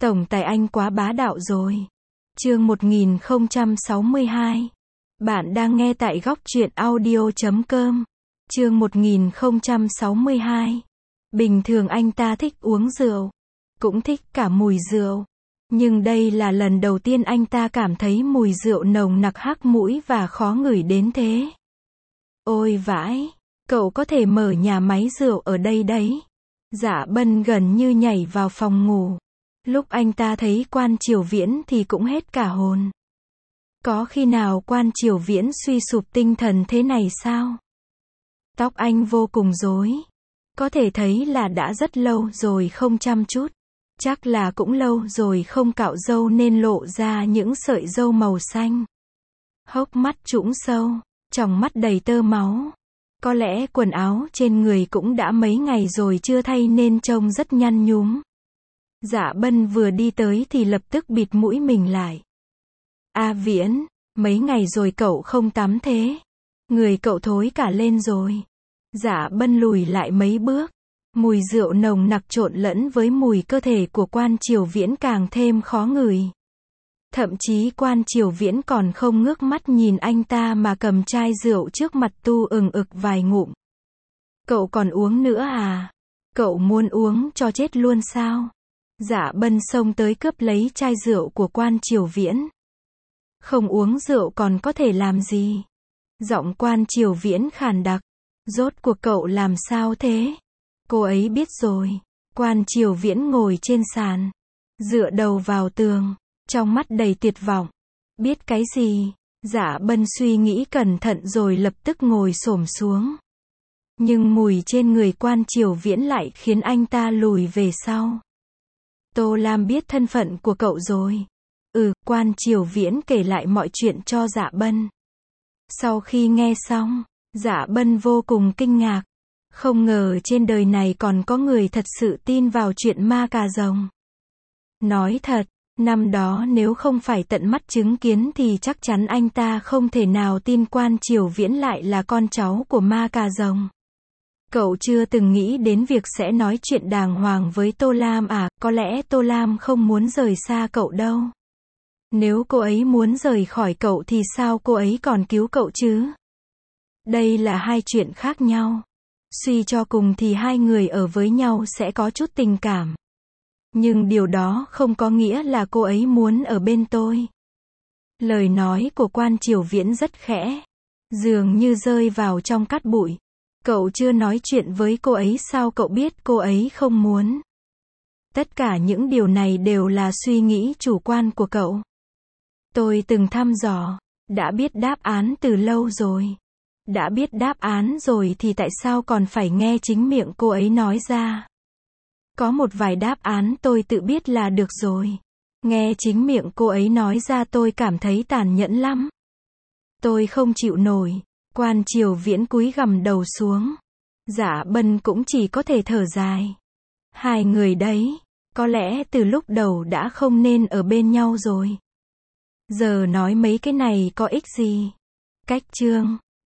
Tổng tài anh quá bá đạo rồi. Chương 1062. Bạn đang nghe tại góc truyện audio.com. Chương 1062. Bình thường anh ta thích uống rượu, cũng thích cả mùi rượu. Nhưng đây là lần đầu tiên anh ta cảm thấy mùi rượu nồng nặc hắc mũi và khó ngửi đến thế. Ôi vãi, cậu có thể mở nhà máy rượu ở đây đấy. Dạ Bân gần như nhảy vào phòng ngủ. Lúc anh ta thấy Quan Triều Viễn thì cũng hết cả hồn. Có khi nào Quan Triều Viễn suy sụp tinh thần thế này sao? Tóc anh vô cùng rối. Có thể thấy là đã rất lâu rồi không chăm chút. Chắc là cũng lâu rồi không cạo râu nên lộ ra những sợi râu màu xanh. Hốc mắt trũng sâu, tròng mắt đầy tơ máu. Có lẽ quần áo trên người cũng đã mấy ngày rồi chưa thay nên trông rất nhăn nhúm. Dạ Bân vừa đi tới thì lập tức bịt mũi mình lại. A Viễn, mấy ngày rồi cậu không tắm thế. Người cậu thối cả lên rồi. Dạ Bân lùi lại mấy bước. Mùi rượu nồng nặc trộn lẫn với mùi cơ thể của Quan Triều Viễn càng thêm khó ngửi. Thậm chí Quan Triều Viễn còn không ngước mắt nhìn anh ta mà cầm chai rượu trước mặt tu ừng ực vài ngụm. Cậu còn uống nữa à? Cậu muốn uống cho chết luôn sao? Dạ Bân xông tới cướp lấy chai rượu của Quan Triều Viễn. Không uống rượu còn có thể làm gì? Giọng Quan Triều Viễn khàn đặc. Rốt cuộc cậu làm sao thế? Cô ấy biết rồi. Quan Triều Viễn ngồi trên sàn, dựa đầu vào tường, trong mắt đầy tuyệt vọng. Biết cái gì? Dạ Bân suy nghĩ cẩn thận rồi lập tức ngồi xổm xuống. Nhưng mùi trên người Quan Triều Viễn lại khiến anh ta lùi về sau. Tô Lam biết thân phận của cậu rồi. Quan Triều Viễn kể lại mọi chuyện cho Dạ Bân. Sau khi nghe xong, Dạ Bân vô cùng kinh ngạc. Không ngờ trên đời này còn có người thật sự tin vào chuyện ma cà rồng. Nói thật, năm đó nếu không phải tận mắt chứng kiến thì chắc chắn anh ta không thể nào tin Quan Triều Viễn lại là con cháu của ma cà rồng. Cậu chưa từng nghĩ đến việc sẽ nói chuyện đàng hoàng với Tô Lam à? Có lẽ Tô Lam không muốn rời xa cậu đâu. Nếu cô ấy muốn rời khỏi cậu thì sao cô ấy còn cứu cậu chứ? Đây là hai chuyện khác nhau. Suy cho cùng thì hai người ở với nhau sẽ có chút tình cảm. Nhưng điều đó không có nghĩa là cô ấy muốn ở bên tôi. Lời nói của Quan Triều Viễn rất khẽ, dường như rơi vào trong cát bụi. Cậu chưa nói chuyện với cô ấy sao cậu biết cô ấy không muốn? Tất cả những điều này đều là suy nghĩ chủ quan của cậu. Tôi từng thăm dò, đã biết đáp án từ lâu rồi. Đã biết đáp án rồi thì tại sao còn phải nghe chính miệng cô ấy nói ra? Có một vài đáp án tôi tự biết là được rồi. Nghe chính miệng cô ấy nói ra tôi cảm thấy tàn nhẫn lắm. Tôi không chịu nổi. Quan Triều Viễn cúi gằm đầu xuống. Dạ Bân cũng chỉ có thể thở dài. Hai người đấy, có lẽ từ lúc đầu đã không nên ở bên nhau rồi. Giờ nói mấy cái này có ích gì? Cách chương